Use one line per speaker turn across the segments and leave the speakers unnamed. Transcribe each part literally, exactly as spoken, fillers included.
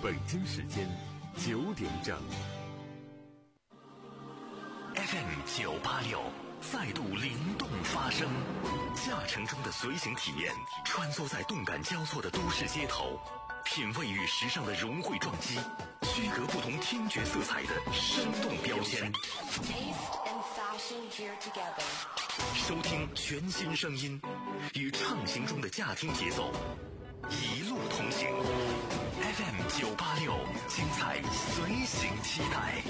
北京时间九点整。
F M 九八六再度灵动发声，驾乘中的随行体验，穿梭在动感交错的都市街头，品味与时尚的融汇撞击，区隔不同听觉色彩的生动标签。收听全新声音，与畅行中的驾听节奏，一路同行。F M 九八六，精彩随行期待。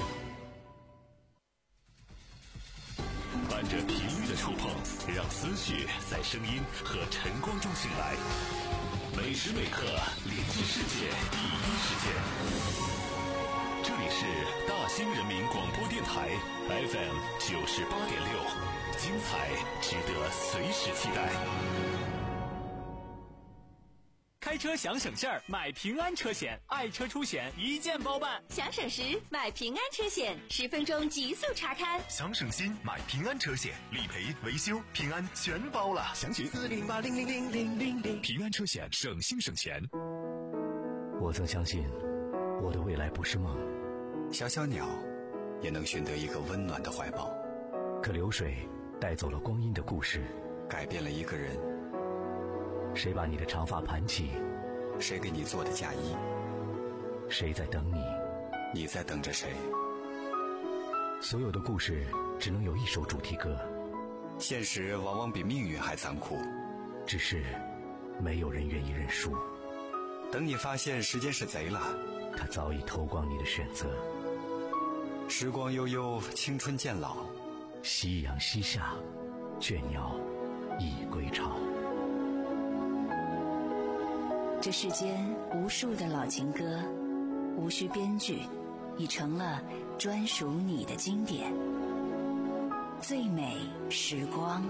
伴着频率的触碰，让思绪在声音和晨光中醒来。每时每刻连接世界第一时间。这里是大兴人民广播电台 F M 九十八点六，精彩值得随时期待。
开车想省事儿，买平安车险，爱车出险一键包办。
想省时买平安车险，十分钟极速查看。
想省心买平安车险，理赔维修平安全包了。详询四零八零零零零零零。平安车险，省心省钱。
我曾相信我的未来不是梦，
小小鸟也能寻得一个温暖的怀抱，
可流水带走了光阴的故事，
改变了一个人。
谁把你的长发盘起？
谁给你做的嫁衣？
谁在等你？
你在等着谁？
所有的故事只能有一首主题歌。
现实往往比命运还残酷，
只是没有人愿意认输。
等你发现时间是贼了，
他早已偷光你的选择。
时光悠悠，青春渐老，
夕阳西下，倦鸟已归巢。
这世间无数的老情歌，无需编剧，已成了专属你的经典。最美时光。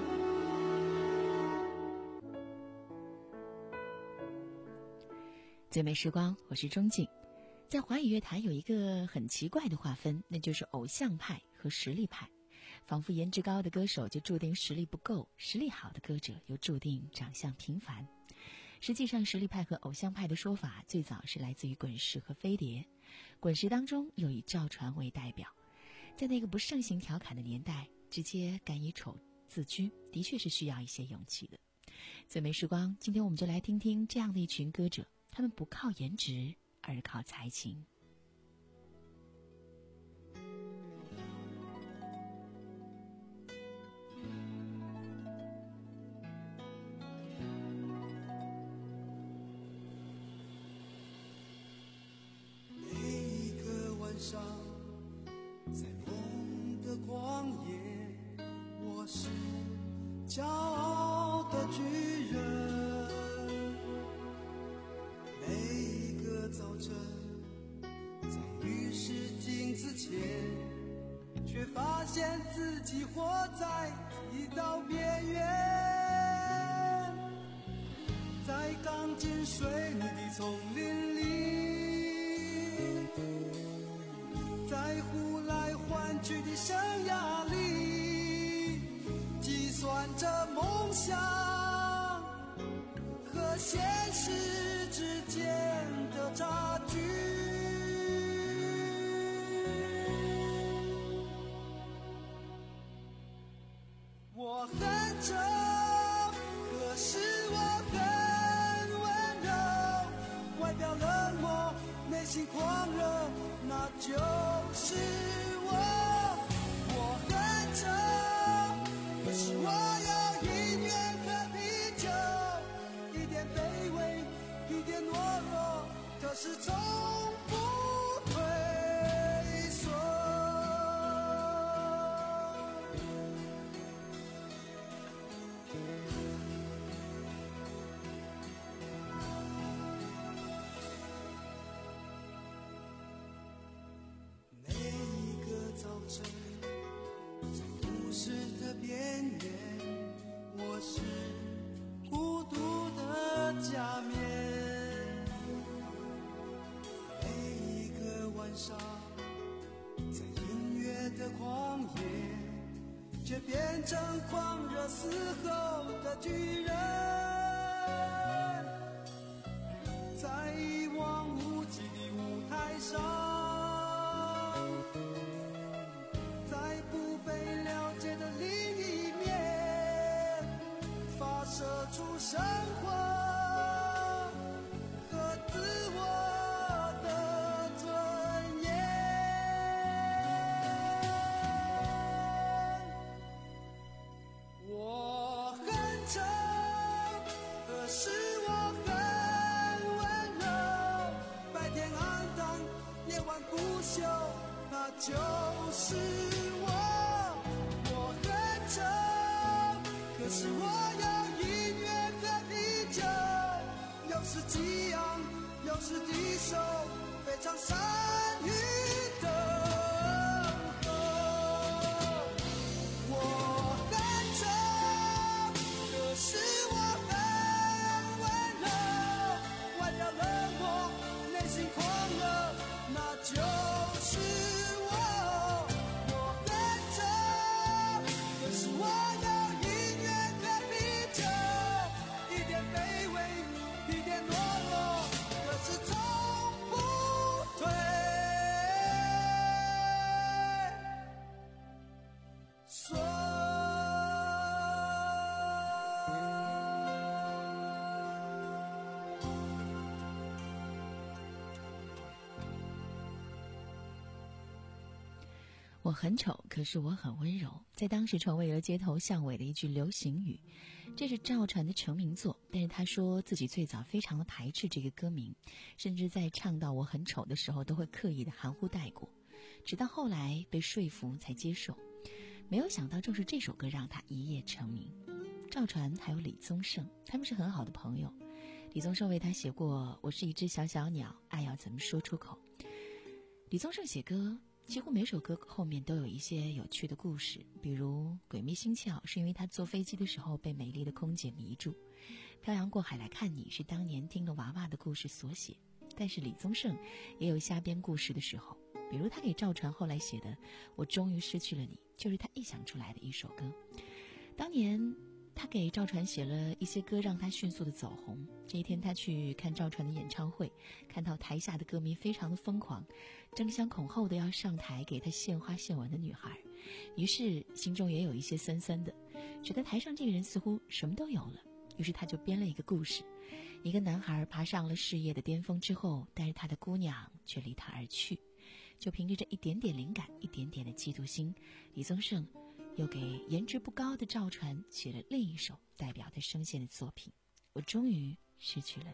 最美时光，我是钟静。在华语乐坛有一个很奇怪的划分，那就是偶像派和实力派。仿佛颜值高的歌手就注定实力不够，实力好的歌者又注定长相平凡。实际上，实力派和偶像派的说法最早是来自于滚石和飞碟。滚石当中又以赵传为代表，在那个不盛行调侃的年代，直接敢以丑自居，的确是需要一些勇气的。最美时光，今天我们就来听听这样的一群歌者，他们不靠颜值，而靠才情。
在梦的旷野，我是骄傲的巨人。每一个早晨，在浴室镜子前，却发现自己活在剃刀边缘。在钢筋水泥的丛林里，在呼来唤去的生涯里，计算着梦想和现实之间的差距。我很丑，可是我很温柔，外表冷漠，内心狂热，那就是我。我很丑，可是我有音乐和啤酒，一点卑微，一点懦弱，可是从不退缩。早晨，在都市的边缘，我是孤独的假面。每一个晚上，在音乐的旷野，却变成狂热嘶吼的巨人。在一望无际的无生活和自我的尊严。我很丑，可是我很温柔，白天昂荡，夜晚不休，那就是我。我很丑，可是我有音乐和啤酒，有时激昂，有时低收，非常善于等候。我很丑，可是我很温柔，外表冷漠，内心狂热，那就是我。我很丑，可是我有音乐和啤酒，一点卑微，一点懦弱，可是从不退缩。
我很丑，可是我很温柔，在当时成为了街头巷尾的一句流行语。这是赵传的成名作，但是他说自己最早非常的排斥这个歌名，甚至在唱到我很丑的时候都会刻意的含糊带过，直到后来被说服才接受。没有想到正是这首歌让他一夜成名。赵传还有李宗盛，他们是很好的朋友。李宗盛为他写过我是一只小小鸟，爱要怎么说出口。李宗盛写歌几乎每首歌后面都有一些有趣的故事，比如鬼迷心窍是因为他坐飞机的时候被美丽的空姐迷住，漂洋过海来看你是当年听了娃娃的故事所写。但是李宗盛也有瞎编故事的时候，比如他给赵传后来写的我终于失去了你，就是他臆想出来的一首歌。当年他给赵传写了一些歌让他迅速的走红。这一天他去看赵传的演唱会，看到台下的歌迷非常的疯狂，争相恐后的要上台给他献花献吻的女孩，于是心中也有一些酸酸的，觉得台上这个人似乎什么都有了。于是他就编了一个故事，一个男孩爬上了事业的巅峰之后，但是他的姑娘却离他而去。就凭着这一点点灵感，一点点的嫉妒心，李宗盛又给颜值不高的赵传写了另一首代表他声线的作品，我终于失去了你。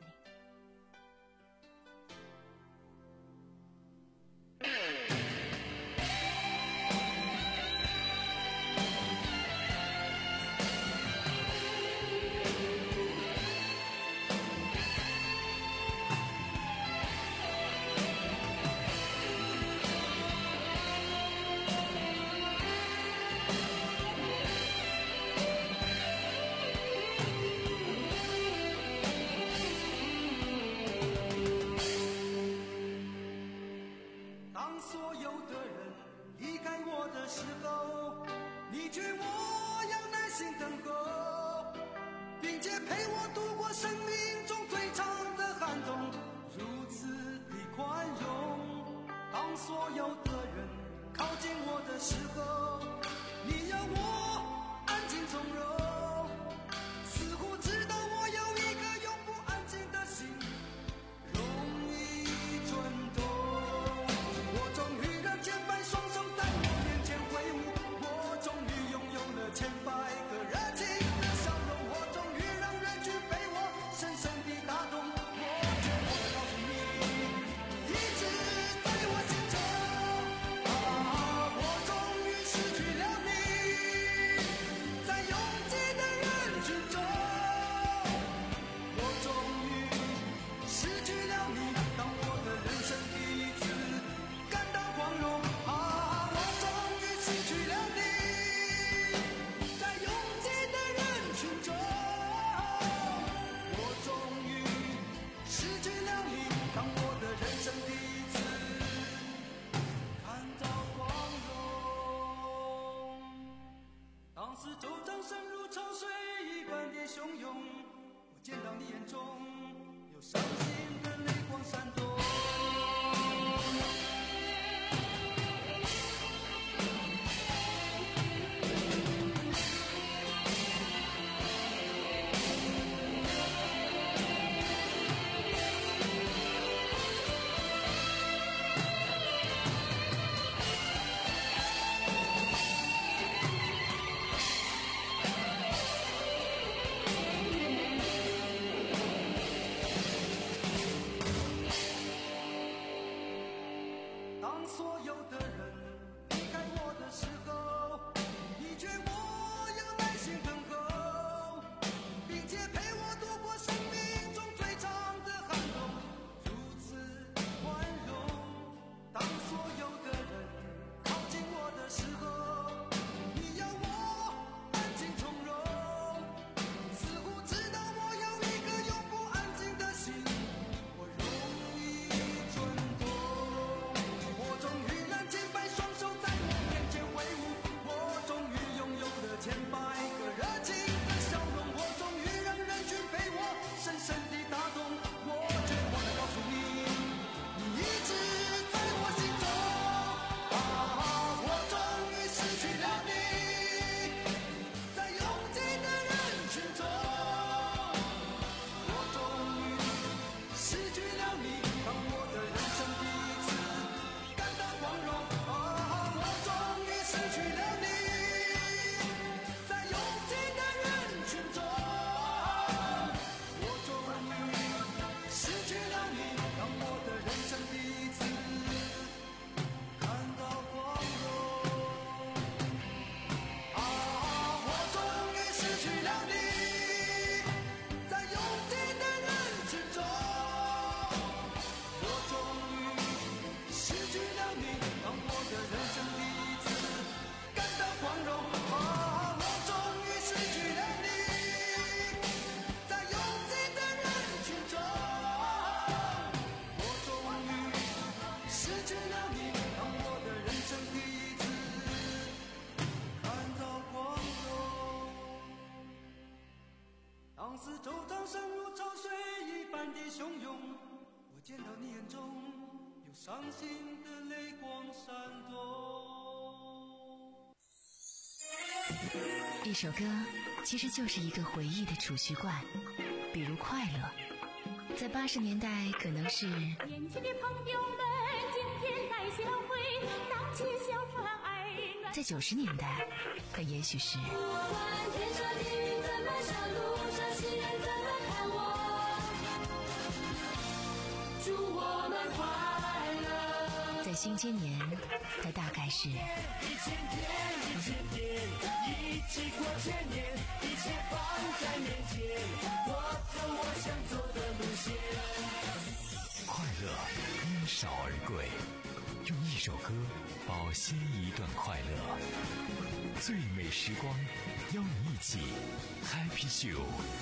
所有的人离开我的时候，你劝我要耐心等候，并且陪我度过生命中最长的寒冬，如此宽容。当所有的人靠近我的时候，你要我安静从容，似乎知道我有一个永不安静的心，我容易蠢动。我终于能千百双手在我面前挥舞，我终于拥有了千百个热情的笑容，我终于让人群被我深深地打动。我绝望地告诉你，你一直在我心中。啊，我终于失去了你，在拥挤的人群中，我终于失去了你，当我的人生第一次感到光荣。啊，我终于失去了你，在拥挤的人群中，我终于失去了你，当我的人生第一次看到光荣。啊，我终于失去了你，在拥挤的人群中，我终于失去了你，当我的人生第一次感到光荣。啊，我终于失去了你，在拥挤的人群中，我终于失去了你，当我的人生第一次看到光荣。当四周掌声如潮水一般的汹涌，我见到你眼中有伤心的泪光闪动。
一首歌其实就是一个回忆的储蓄罐，比如快乐，在八十年代可能是
年轻的朋友们，今天来相会，荡起小船爱暖。
在九十年代，它也许是
不管天上地怎么想，路上行人怎么看我，祝我们快乐。
在新千年，它大概是
一千天，一千天，一起过千年，一切放在面前，我走我想走的路线。
快乐因少而贵，用一首歌保鲜一段快乐。最美时光，邀你一起 Happy Show。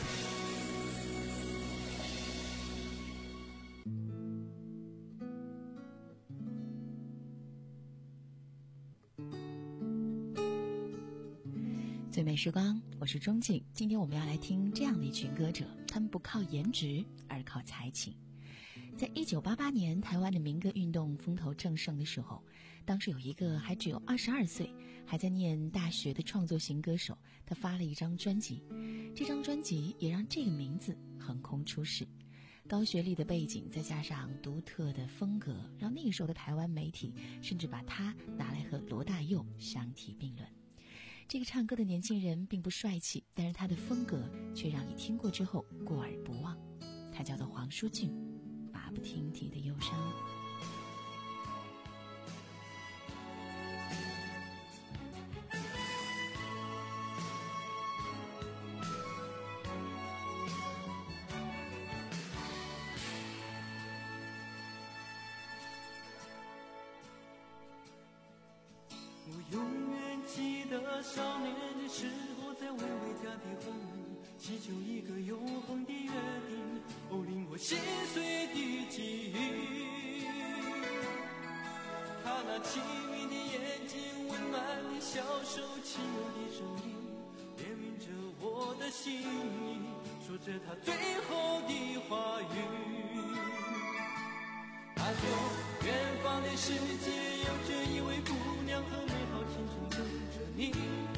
最美时光，我是钟静。今天我们要来听这样的一群歌者，他们不靠颜值，而靠才情。在一九八八年，台湾的民歌运动风头正盛的时候，当时有一个还只有二十二岁，还在念大学的创作型歌手，他发了一张专辑。这张专辑也让这个名字横空出世。高学历的背景，再加上独特的风格，让那个时候的台湾媒体甚至把他拿来和罗大佑相提并论。这个唱歌的年轻人并不帅气，但是他的风格却让你听过之后过耳不忘。他叫做黄舒骏，马不停蹄的忧伤。
我永远记得少年的时候，在微微家的婚礼，祈求一个永恒的约定，哦，令我心碎的记忆。他那清明的眼睛，温暖的小手，轻柔的声音，怜悯着我的心意，说着他最后的话语。他说，远方的世界有着一位姑娘和美好前程等着你。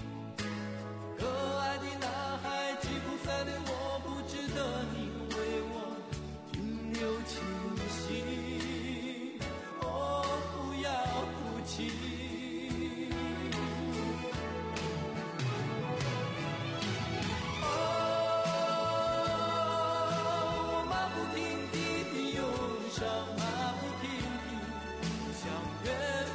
可爱的男孩，吉普赛的我，不值得你为我停留清醒。哦，不要哭泣。哦，我马不停蹄的忧伤，马不停蹄向远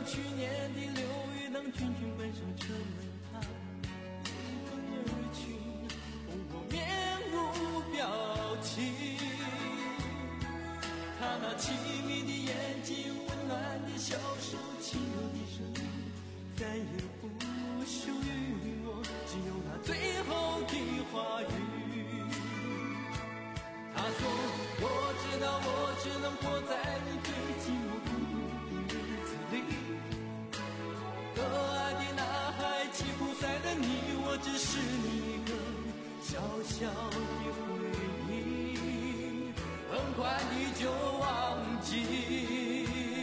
去年的六月，当群群奔上车门他迎风而去，红过面无表情。他那凄迷的眼睛，温暖的小手，轻柔的声音，再也不属于我，只有那最后的话语。他说我知道我只能活在你最寂寞孤独的日子里，可爱的男孩，吉普赛的你，我只是你一个小小的回忆，很快你就忘记。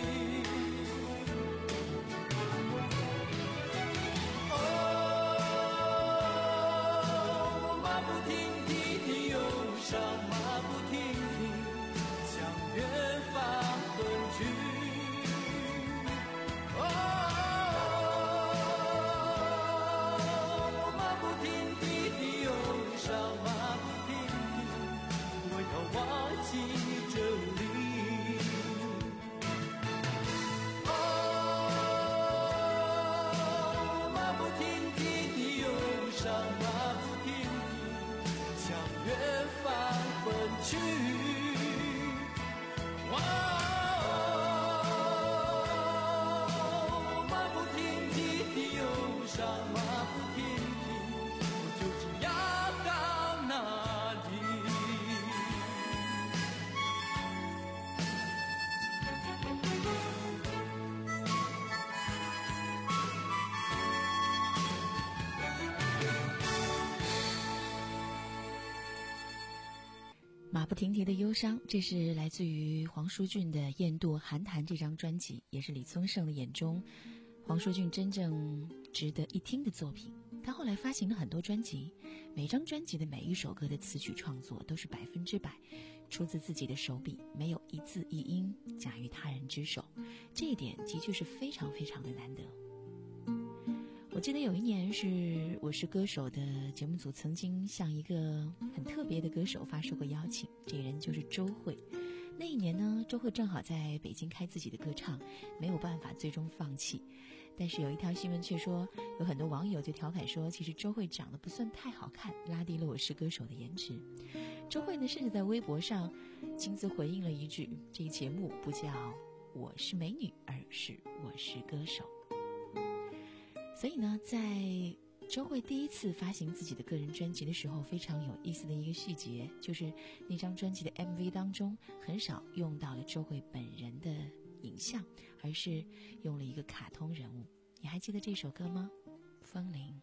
马不停蹄的忧伤，这是来自于黄舒骏的《雁堕寒潭》这张专辑，也是李宗盛的眼中黄舒骏真正值得一听的作品。他后来发行了很多专辑，每张专辑的每一首歌的词曲创作都是百分之百出自自己的手笔，没有一字一音假于他人之手，这一点的确是非常非常的难得。我记得有一年是《我是歌手》的节目组曾经向一个很特别的歌手发出过邀请，这个人就是周蕙。那一年呢，周蕙正好在北京开自己的歌唱，没有办法最终放弃。但是有一条新闻却说，有很多网友就调侃说，其实周蕙长得不算太好看，拉低了《我是歌手》的颜值。周蕙呢，甚至在微博上亲自回应了一句，这一节目不叫我是美女，而是我是歌手。所以呢，在周蕙第一次发行自己的个人专辑的时候，非常有意思的一个细节，就是那张专辑的 M V 当中很少用到了周蕙本人的影像，而是用了一个卡通人物。你还记得这首歌吗？风铃。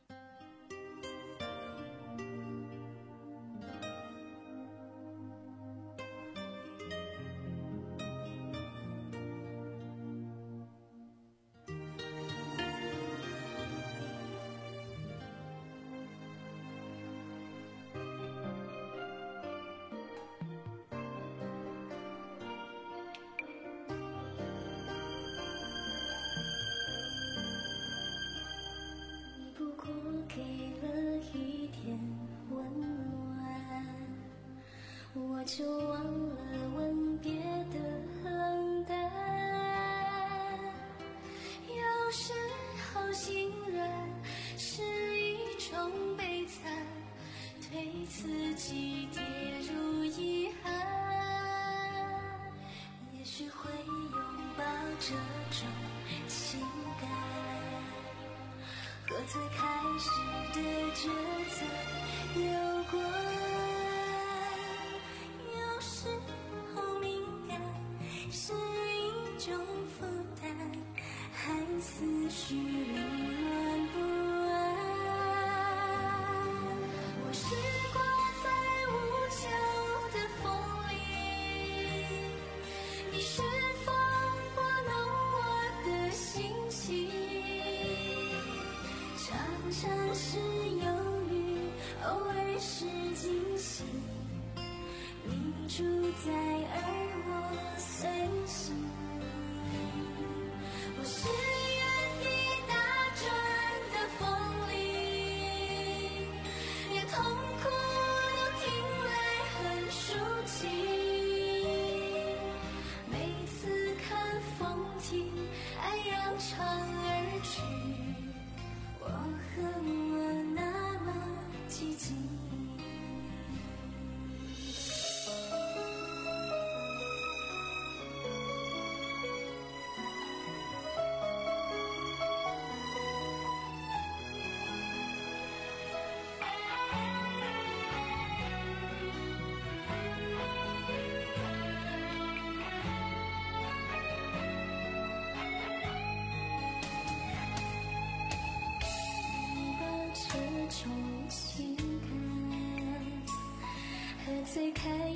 就忘了吻别的冷淡，有时候心软是一种悲惨，对自己跌入遗憾。也许会拥抱这种情感，和最开始的抉择有关。思绪凌乱不安，我是挂在无求的风里，你是否拨弄我的心情？常常是忧郁，偶尔是惊喜，你住在而我随行。我是痛苦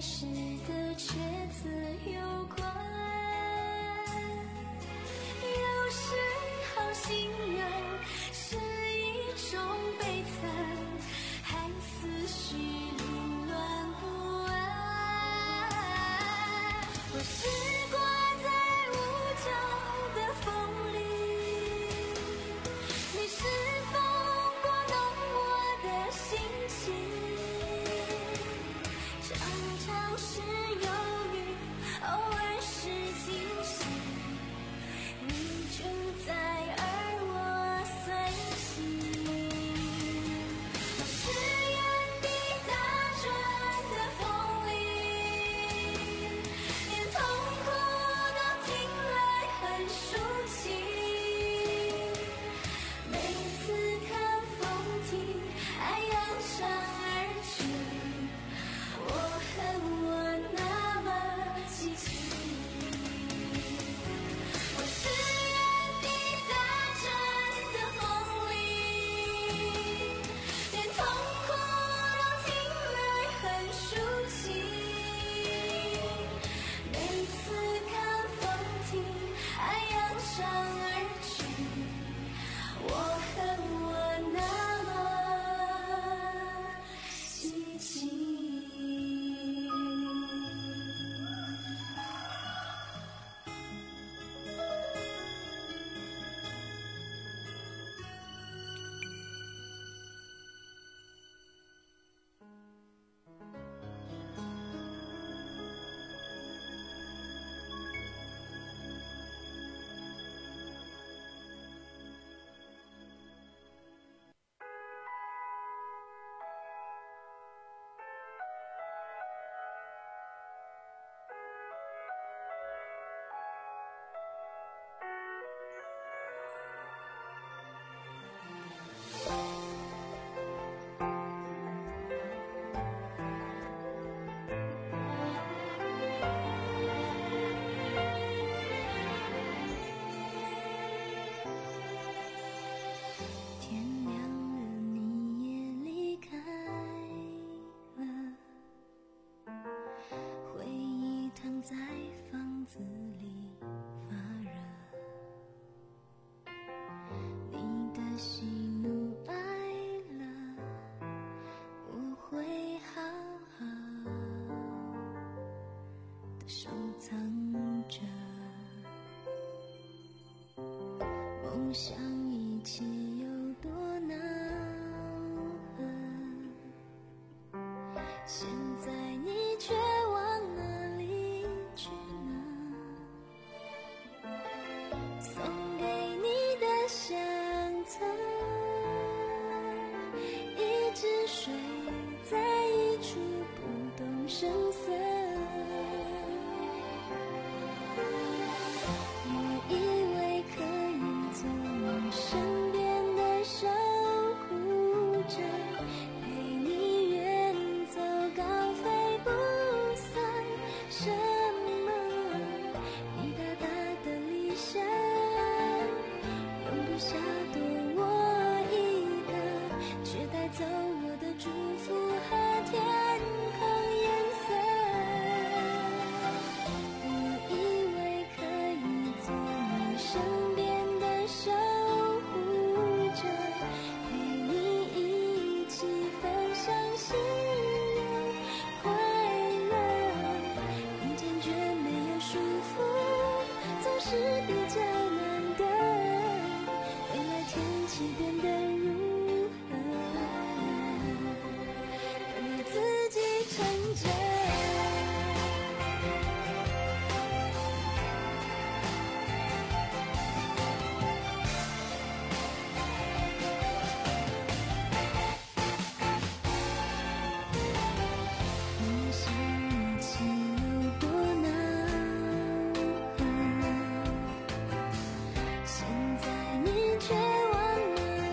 世的却自有关。有时好心软是一种悲惨，害思绪凌乱不安。我是挂在屋角的风里，你是否拨弄我的心情？常常是忧郁，偶尔是惊喜，你就在而我随行。我是原地打转的风里，连痛苦都听来很抒情。每次看风景，爱扬长而去，我恨我那么激情。我是原地打转的风里，连痛苦都听来很抒情。每次看风景，爱扬长而去，我恨我那么激情。天亮了，你也离开了，回忆躺在房子里发热，你的喜怒哀乐我会好好的收藏着，梦想一起有多恼恨，现在你却往哪里去呢？送给你的相册，一直睡在一处不动声色。我以为可以做你身边的守护者，陪你远走高飞不算什么，你大大的理想容不下多我一个，却带走我的祝福和天空颜色。我以为可以做你身边的守护者，陪你一起分享喜悦快乐，并坚决没有束缚，总是比较难得。未来天气变得如何，等你自己成着。梦想一起有多恼恨，现在你却往哪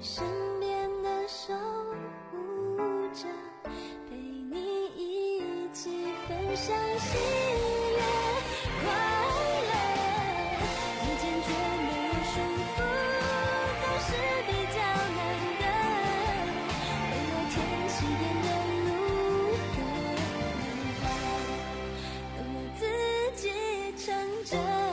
身边的守护者，陪你一起分享喜悦快乐，遇见却没有束缚，总是比较难得。问我天气变得如何，都要自己承认。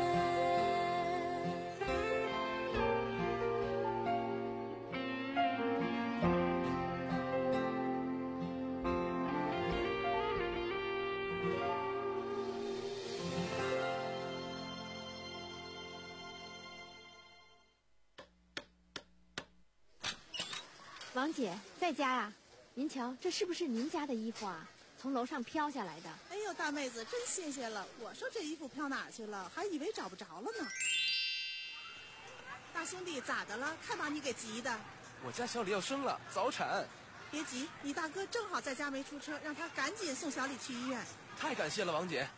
王姐在家呀？您瞧，这是不是您家的衣服啊？从楼上飘下来的。
哎呦，大妹子，真谢谢了！我说这衣服飘哪儿去了，还以为找不着了呢。大兄弟，咋的了？看把你给急的。
我家小李要生了，早产。
别急，你大哥正好在家没出车，让他赶紧送小李去医院。
太感谢了，王姐。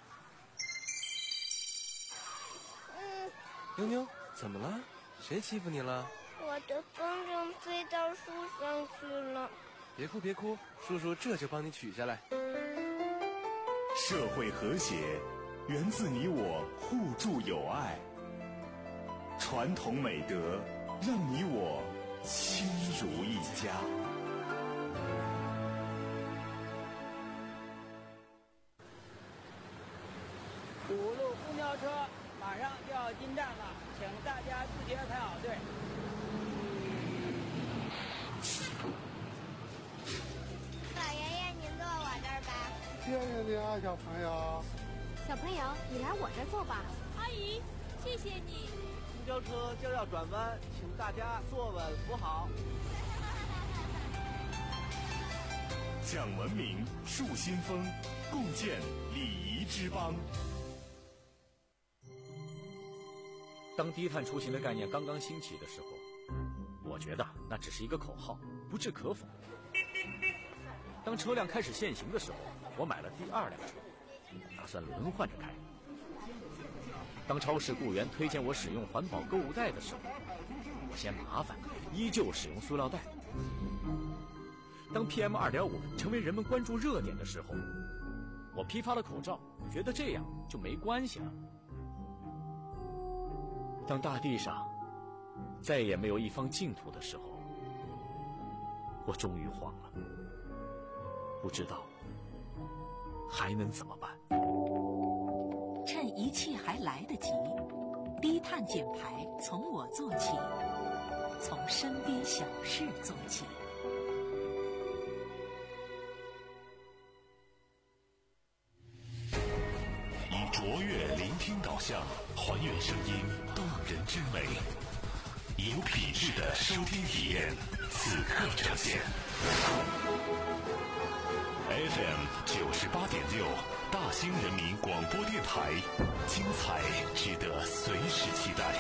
嗯，
妞妞，怎么了？谁欺负你了？
我的风筝飞到树上去了。
别哭别哭，叔叔这就帮你取下来。
社会和谐源自你我互助友爱，传统美德让你我亲如一家。
五路公交车马上就要进站了，请大家自觉排好队。
老爷爷，您坐我这儿吧。
谢谢你啊，小朋友。
小朋友，你来我这儿坐吧。
阿姨，谢谢你。
公交车就要转弯，请大家坐稳扶好。
讲文明，树新风，共建礼仪之邦。
当低碳出行的概念刚刚兴起的时候，我觉得那只是一个口号，不置可否。当车辆开始限行的时候，我买了第二辆车，打算轮换着开。当超市雇员推荐我使用环保购物袋的时候，我嫌麻烦，依旧使用塑料袋。当 P M 二点五 成为人们关注热点的时候，我批发了口罩，觉得这样就没关系了。当大地上再也没有一方净土的时候，我终于慌了，不知道还能怎么办。
趁一切还来得及，低碳减排从我做起，从身边小事做起。
以卓越聆听导向，还原声音动人之美，有品质的收听体验，此刻呈现。F M 九十八点六，大兴人民广播电台，精彩值得随时期待。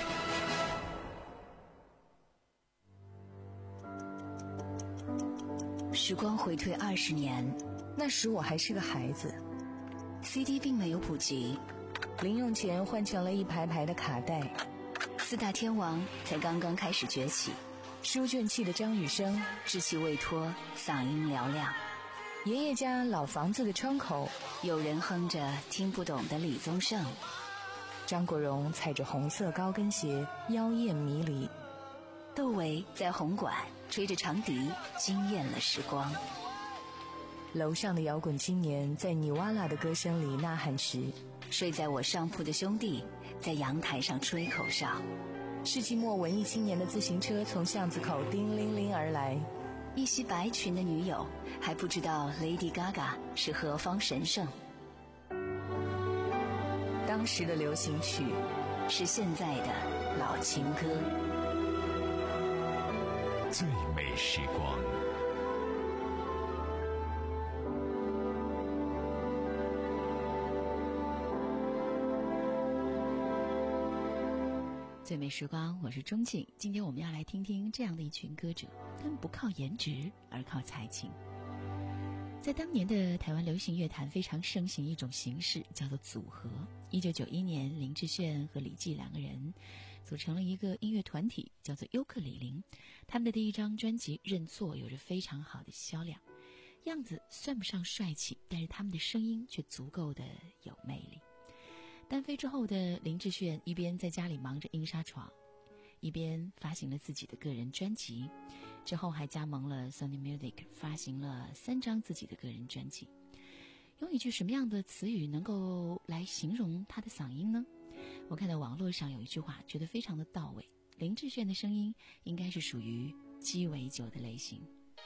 时光回退二十年，那时我还是个孩子。C D 并没有普及，零用钱换成了一排排的卡带。四大天王才刚刚开始崛起，书卷气的张雨生稚气未脱，嗓音嘹亮。爷爷家老房子的窗口，有人哼着听不懂的李宗盛。张国荣踩着红色高跟鞋，妖艳迷离。窦唯在红馆吹着长笛，惊艳了时光。楼上的摇滚青年在尼瓦拉的歌声里呐喊时，睡在我上铺的兄弟在阳台上吹口哨。世纪末文艺青年的自行车从巷子口叮铃铃而来，一袭白裙的女友还不知道 Lady Gaga 是何方神圣。当时的流行曲是现在的老情歌。
最美时光，
最美时光，我是钟静。今天我们要来听听这样的一群歌者，他们不靠颜值，而靠才情。在当年的台湾流行乐坛非常盛行一种形式，叫做组合。一九九一年，林志炫和李记两个人组成了一个音乐团体，叫做尤克里林。他们的第一张专辑《认错》有着非常好的销量，样子算不上帅气，但是他们的声音却足够的有魅力。单飞之后的林志炫一边在家里忙着印刷厂，一边发行了自己的个人专辑，之后还加盟了 Sony Music， 发行了三张自己的个人专辑。用一句什么样的词语能够来形容他的嗓音呢？我看到网络上有一句话，觉得非常的到位。林志炫的声音应该是属于鸡尾酒的类型。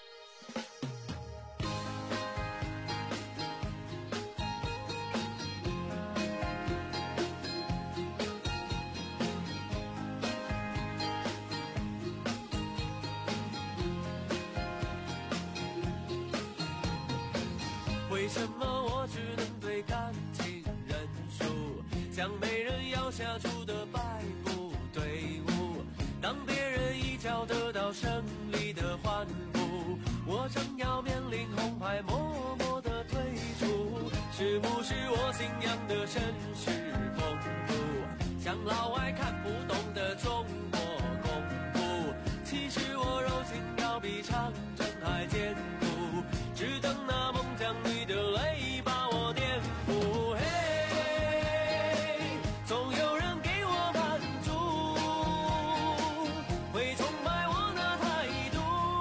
为什么我只能对感情认输，像被人咬下猪的败部队伍？当别人一脚得到胜利的欢呼，我正要面临红牌，默默的退出。是不是我信仰的绅士风度，像老外看不懂的中国功夫？其实我柔情要比长征还艰苦，只等那猛将女的泪把我颠覆。嘿，总有人给我满足，会崇拜我的态度。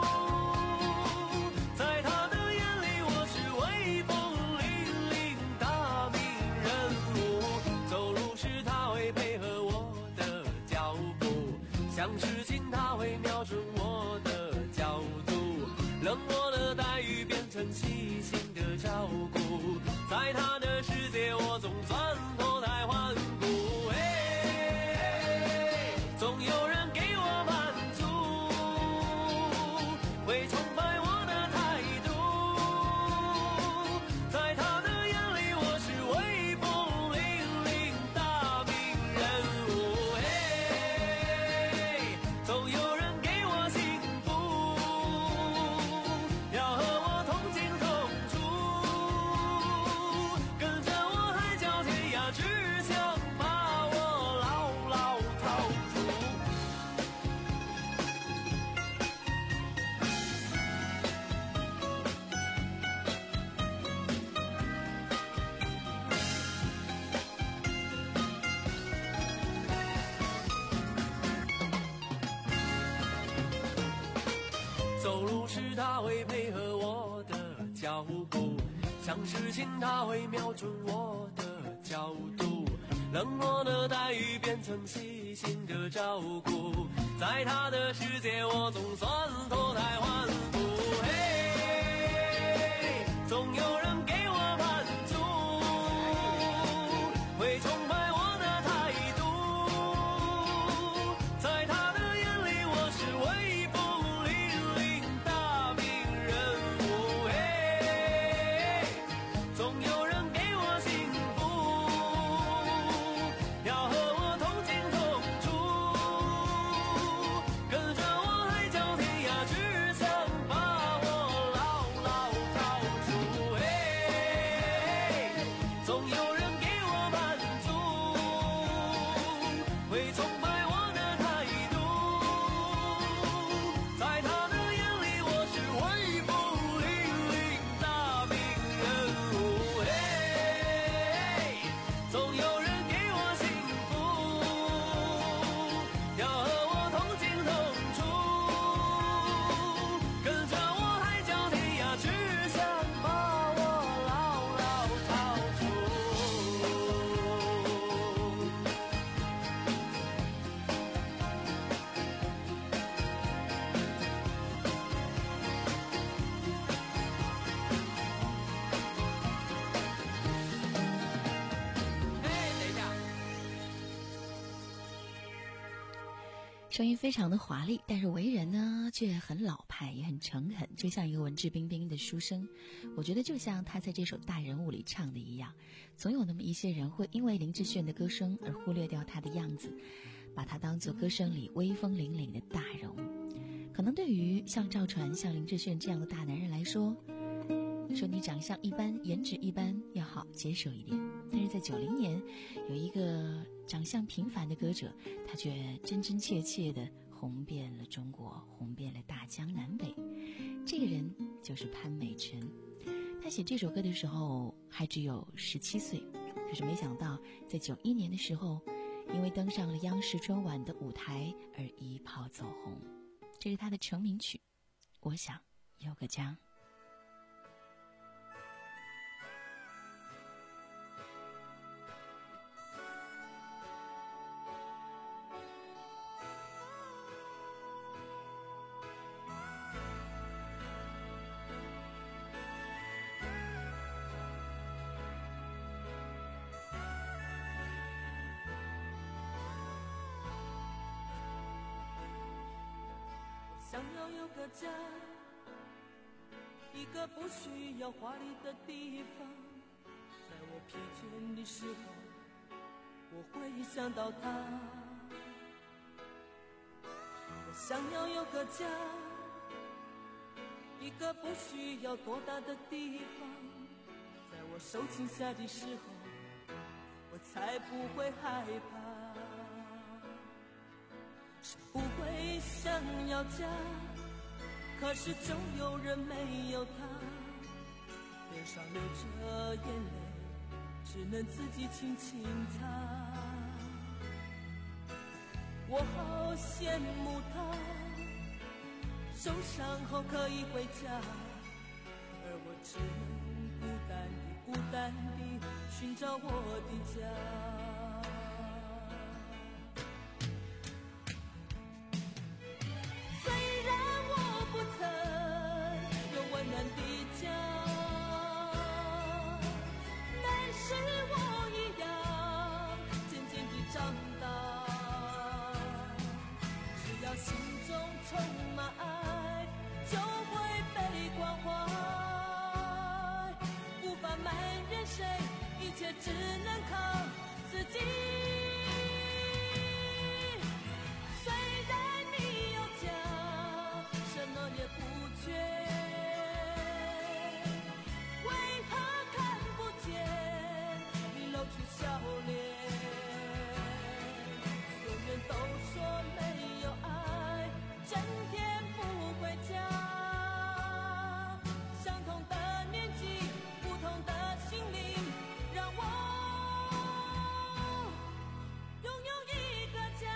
在他的眼里，我是威风凛凛大名人物。走路时他会配合我的脚步，想事情他会瞄准我的角度，冷漠的待遇变成细心的照顾，在他的世界我总算脱胎换骨。嘿，总有人给我满足，会崇拜我的态度。在他的眼里，我是威风凛凛大名人物。嘿，总有人给我幸福，要和我同进同出，跟着我海角天涯，只想把我牢牢套住。走路时他会配合我的脚步，想事情他会瞄准我的角度，冷漠的待遇变成细心的照顾，在他的世界我总算脱胎换骨。嘿，总有人给我满足，会崇拜我的态度。在他的眼里，我是威风凛凛大名人物。嘿，总有人给我幸福，要和我同进同出，跟着我海角天涯，只想把我牢牢套住。嘿，总有人给我满足，会崇拜我的态度。在他的眼里，我是威风凛凛大名人物。嘿，总有人给我幸福，要和我同进同出，跟着我海角天涯，只想把我牢牢套住。
声音非常的华丽，但是为人呢却很老派，也很诚恳，就像一个文质彬彬的书生。我觉得就像他在这首《大人物》里唱的一样，总有那么一些人会因为林志炫的歌声而忽略掉他的样子，把他当作歌声里威风凛凛的大人物。可能对于像赵传、像林志炫这样的大男人来说， 说你长相一般，颜值一般，要好接受一点。但是在九零年，有一个长相平凡的歌者，他却真真切切地红遍了中国，红遍了大江南北。这个人就是潘美辰。他写这首歌的时候还只有十七岁，可是没想到在九一年的时候，因为登上了央视春晚的舞台而一炮走红。这是他的成名曲《我想有个家》。
想要有个家，一个不需要华丽的地方，在我疲倦的时候，我会想到他。我想要有个家，一个不需要多大的地方，在我受惊吓的时候，我才不会害怕。谁不会想要家，可是总有人没有他，脸上流着眼泪，只能自己轻轻擦。我好羡慕他，受伤后可以回家，而我只能孤单地孤单地寻找我的家。只能靠自己。虽然你有家，什么也不缺，为何看不见你露出笑脸？永远都说没有爱，整天不回家。相同的年纪，不同的心灵，让我拥有一个家。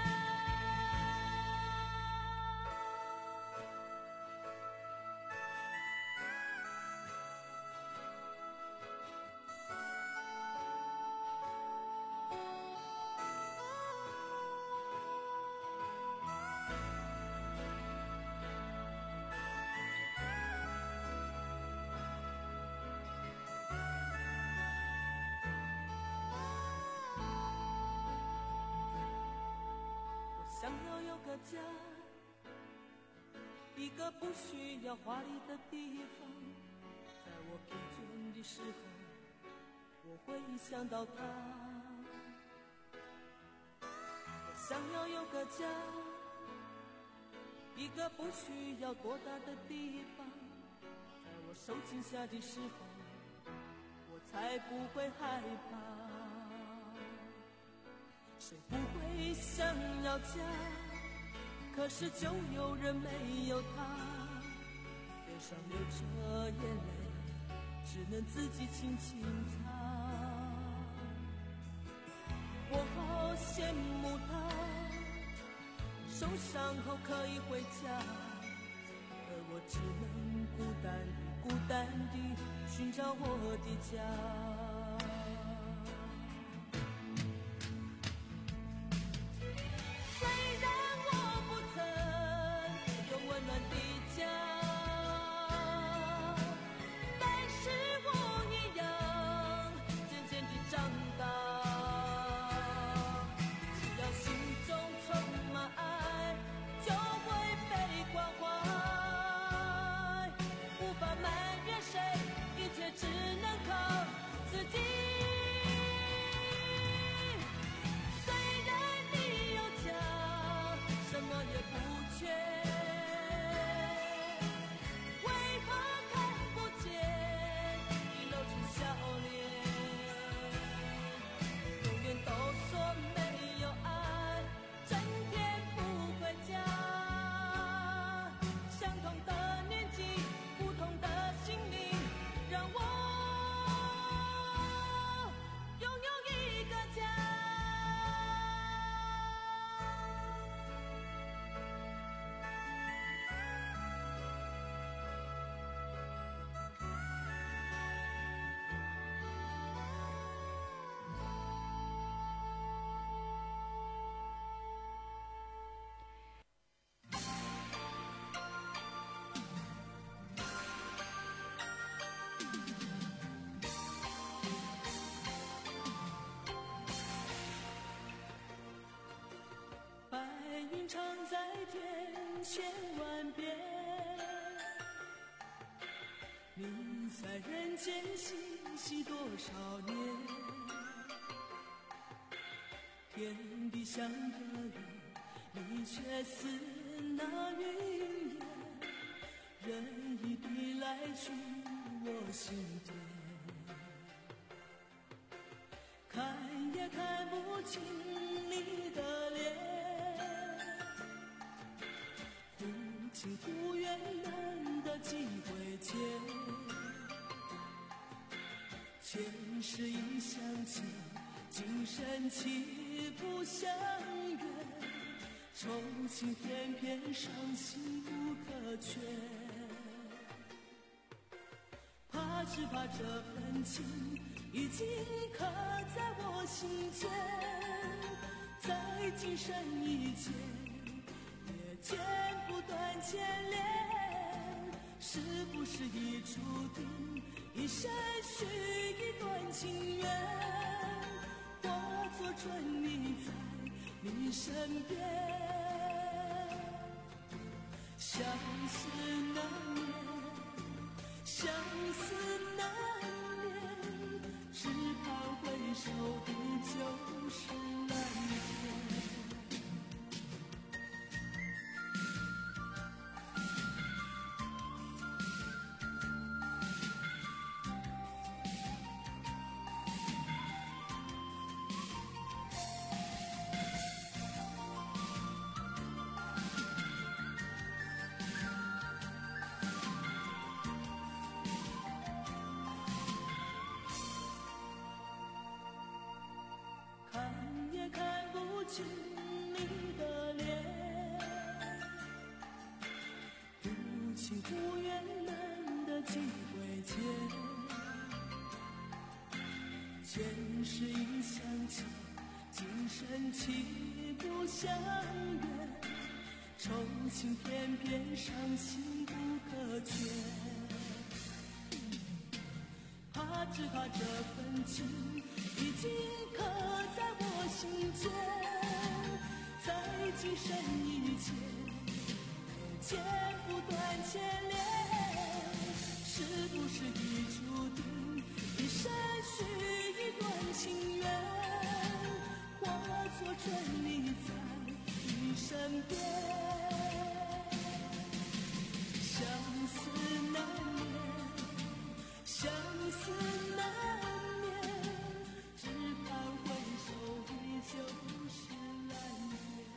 想要有个家，一个不需要华丽的地方，在我疲倦的时候，我会想到他。我想要有个家，一个不需要多大的地方，在我受惊吓的时候，我才不会害怕。谁不会想要家，可是就有人没有他，脸上流着眼泪，只能自己轻轻擦。我好羡慕他，受伤后可以回家，而我只能孤单地孤单地寻找我的家。只能靠自己。 间心系多少年，天地相隔远，你却似那云烟，人一笔来去我心间，看也看不清你的脸，忽近忽远难得几回见，前世已相欠，今生岂不相约，愁情偏偏伤心不可全，怕只怕这份情已经刻在我心间，在今生以前也剪不断牵连，是不是已注定一生续一段情缘，化作春泥在你身边，相思难眠，相思难眠，只盼回首的旧时蓝天。清你的脸，忽近忽远难得几回见，前世已相欠，今生岂不相约，愁情偏偏伤心不可全，怕只怕这份情已经刻在我心间，在今生以前剪不断牵连，是不是已注定一生续一段情缘，化作春泥在你身边，相思难眠，相思难眠，只盼回首的就是蓝天。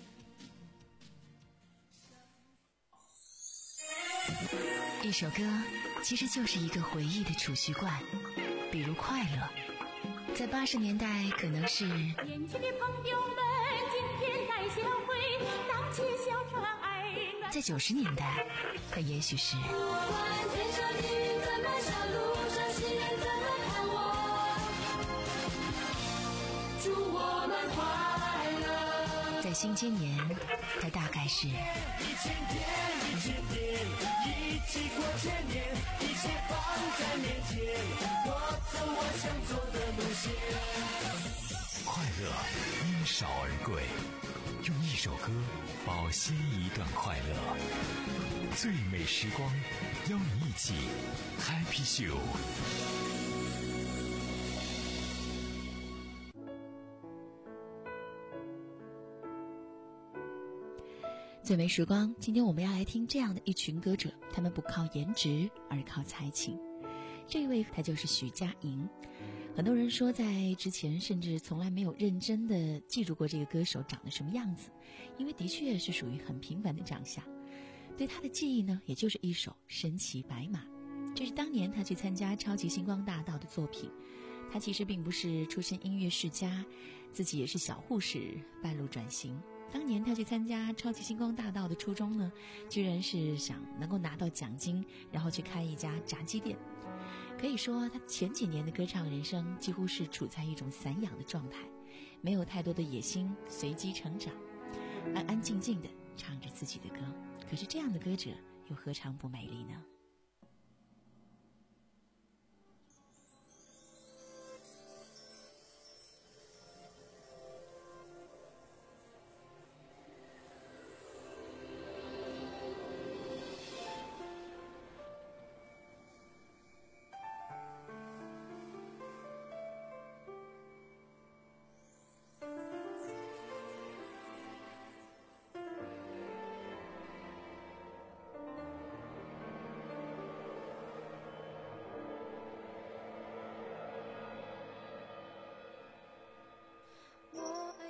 一首歌其实就是一个回忆的储蓄罐，比如快乐，在八十年代可能是
年轻的朋友们今天来相会，荡起小船儿暖，
在九十年代它也许是
不管天上地狱怎么笑，路上行人怎么看我，祝我们快乐。
在新千年它大概是
一千天一千天一起过千年，一切放在面前，我走我想走的路线。
快乐因少而贵，用一首歌保鲜一段快乐。最美时光，邀你一起 Happy Show。
最美时光，今天我们要来听这样的一群歌者，他们不靠颜值，而靠才情。这一位他就是徐佳莹。很多人说在之前甚至从来没有认真的记住过这个歌手长得什么样子，因为的确是属于很平凡的长相。对他的记忆呢，也就是一首《身骑白马》，这是当年他去参加超级星光大道的作品。他其实并不是出身音乐世家，自己也是小护士，半路转型。当年他去参加超级星光大道的初衷呢，居然是想能够拿到奖金，然后去开一家炸鸡店。可以说他前几年的歌唱人生几乎是处在一种散养的状态，没有太多的野心，随机成长，安安静静的唱着自己的歌。可是这样的歌者又何尝不美丽呢？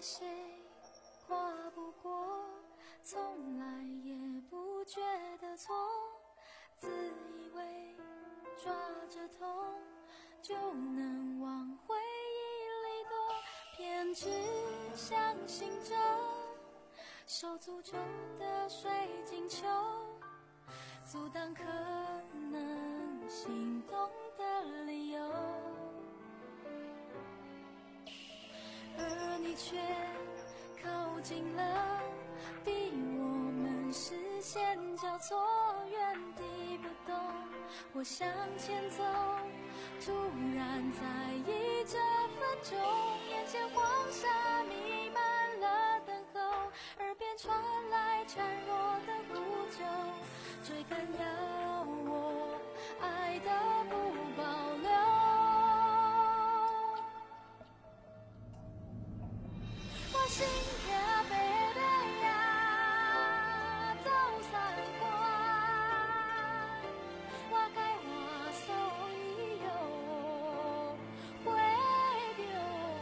谁跨不过，从来也不觉得错，自以为抓着痛就能往回忆里躲，偏只相信着受诅咒的水晶球，阻挡可能心动的理由，而你却靠近了，逼我们视线交错，原地不动。我向前走，突然在意这分钟，眼前黄沙弥漫了等候，耳边传来孱弱的呼救，追赶要我爱的不保留。我心跳贝贝呀，走三关，我该话所以有会着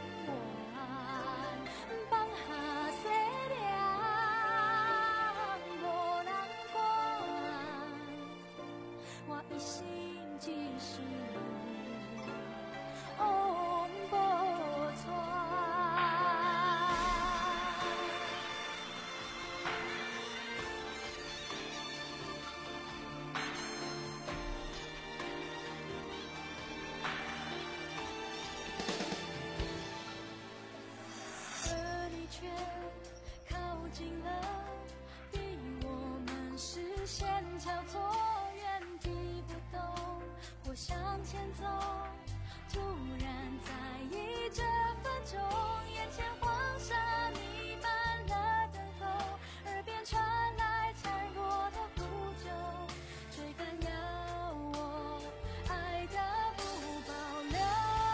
我，放下西凉无人管，我一心只是往无传。而你却靠近了，逼我们视线交错，原地不动。我向前走，突然在意这分钟，眼前黄沙弥漫了等候，耳边传来孱弱的呼救，追赶要我爱的不保留。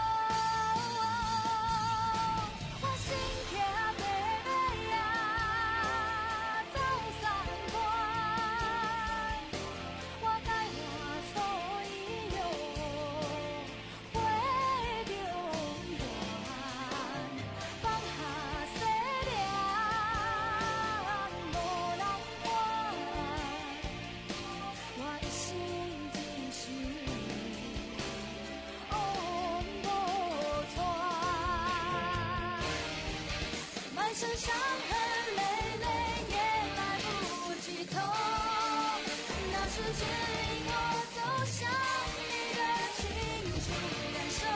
我心跳贝贝呀，走三关，我该话所以有会着我，放下西凉无人管，我一心只是往无传。满身伤痕累累也来不及痛，那是指引我走向你的清楚感受。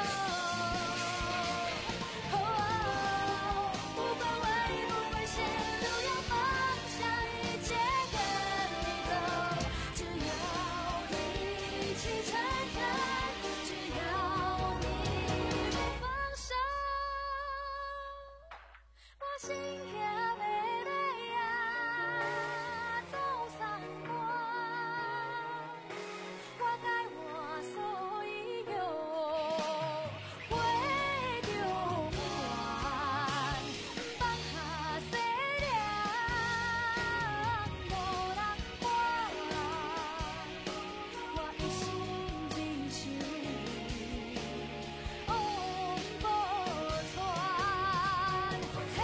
哦，不管会不会陷入，要放下一切跟你走，只要你一起诚恳，只要你不放手。我心跳贝贝呀，走三关，我该话所以有会着我，放下西凉无人管，我一心只是往无传。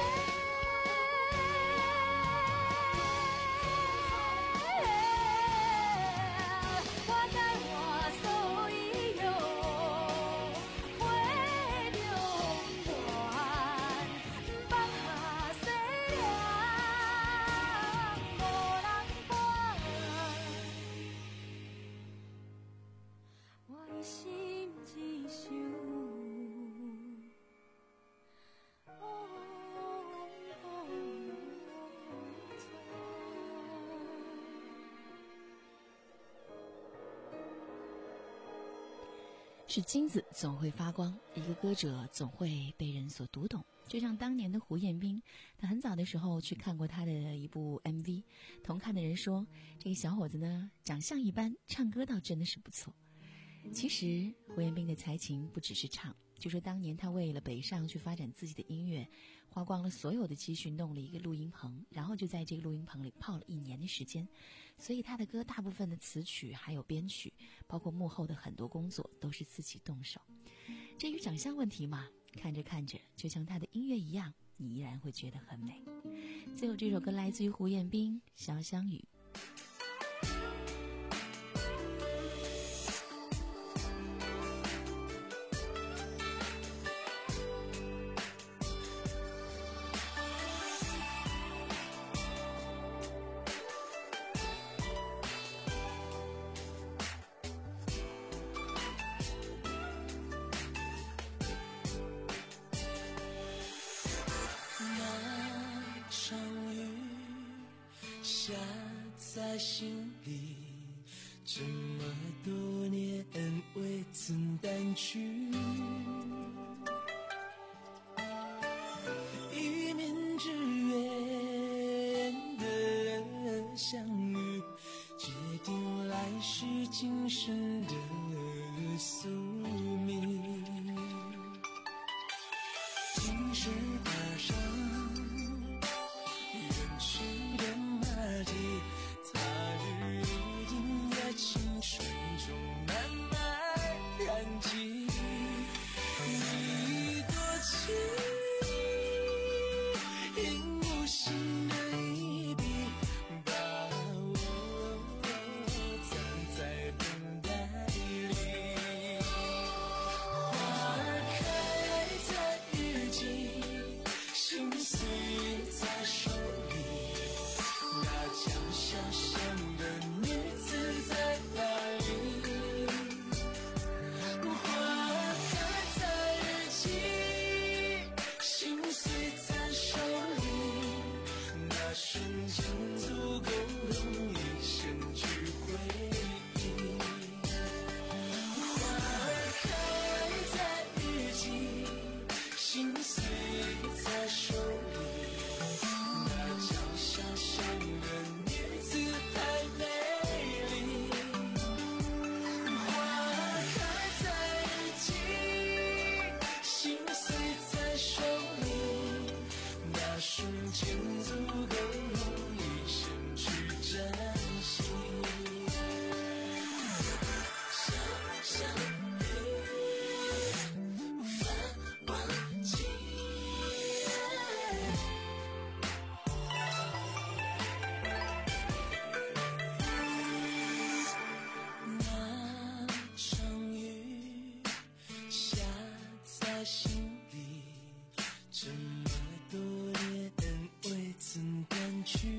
我该话所以有会着我，放下西凉无人管，我一心只想往无传。
是金子总会发光，一个歌者总会被人所读懂。就像当年的胡彦斌，他很早的时候去看过他的一部 M V， 同看的人说，这个小伙子呢，长相一般，唱歌倒真的是不错。其实胡彦斌的才情不只是唱，就说当年他为了北上去发展自己的音乐，花光了所有的积蓄，弄了一个录音棚，然后就在这个录音棚里泡了一年的时间。所以他的歌大部分的词曲还有编曲，包括幕后的很多工作都是自己动手。至于长相问题嘛，看着看着就像他的音乐一样， 你依然会觉得很美。最后这首歌来自于胡彦斌，《潇湘雨》。
在心里，这么多年未曾淡去。一面之缘的相遇，决定来世今生的宿命。青石板上远去的马蹄，青春中慢慢燃尽，一朵情，因无心的一笔，把我藏在等待里。花儿开在雨季，心碎在手里，那将想象的女子在哪里？花开在日记，心碎在手里，那瞬间足够用一生去回忆。花儿开在日记，心碎在手里，那将想象的女子太美。瞬间足够用一生去珍惜。想象你无法忘记。那场雨下在心里，这么多年未曾淡去，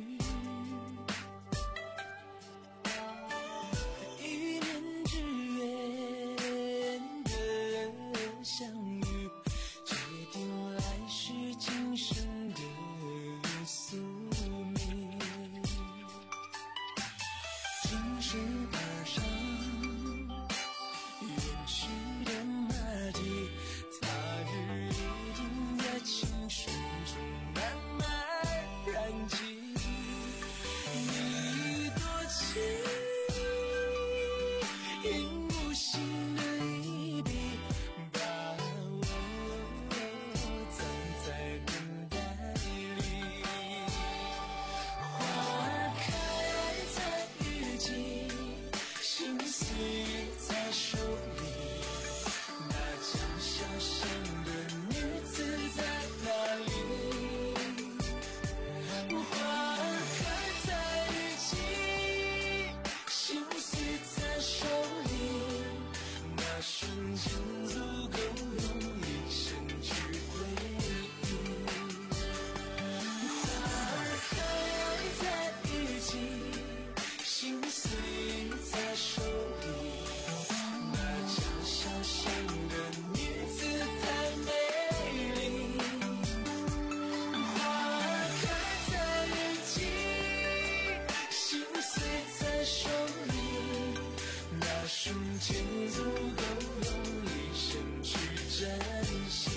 一面之缘的相遇，决定来世今生的宿命。青石板上远去的马蹄，它日一定在青春中慢慢燃尽，一朵情，因无心的一笔，把我藏在等待里。花开在雨季，心碎在手里，那将想象的女子在哪里？花儿开在日记，心碎在手里，那瞬间足够用一生去回忆。花儿开在日记，心碎在手里，那将想象的女子太美丽。花儿开在日记，心碎在手里，那瞬间足够用一生去珍惜。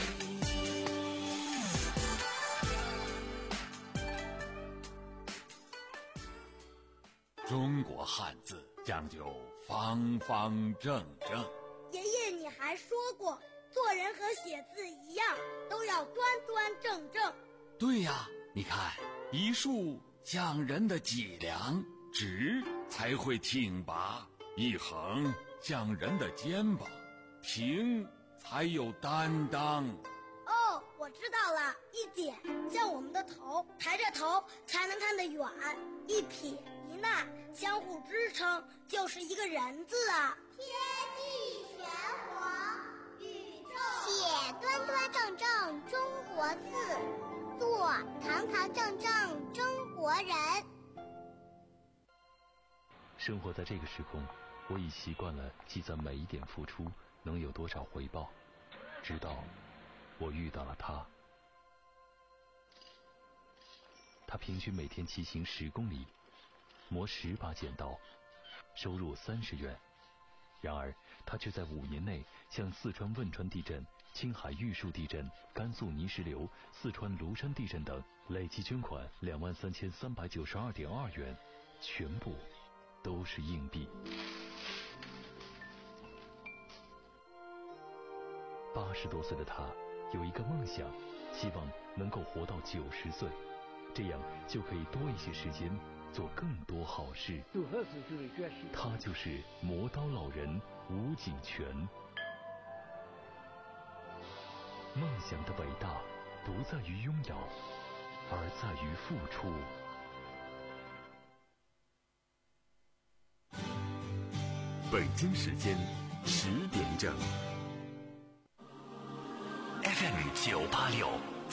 中国汉字讲究方方正正。
爷爷，你还说过，做人和写字一样，都要端端正正。
对呀，你看，一竖像人的脊梁，直才会挺拔；一横像人的肩膀，平才有担当。
哦，我我知道了，一点像我们的头，抬着头才能看得远，一撇一捺相互支撑，就是一个人字啊。
天地玄黄，宇宙写端端正正中国字，做堂堂正正中国人。
生活在这个时空，我已习惯了计算每一点付出能有多少回报，直到我遇到了他。他平均每天骑行十公里，磨十把剪刀，收入三十元。然而他却在五年内向四川汶川地震、青海玉树地震、甘肃泥石流、四川庐山地震等累计捐款两万三千三百九十二点二元，全部都是硬币。八十多岁的他有一个梦想，希望能够活到九十岁，这样就可以多一些时间做更多好事。他就是磨刀老人吴景全。梦想的伟大不在于拥有，而在于付出。
北京时间十点整。
F M 九八六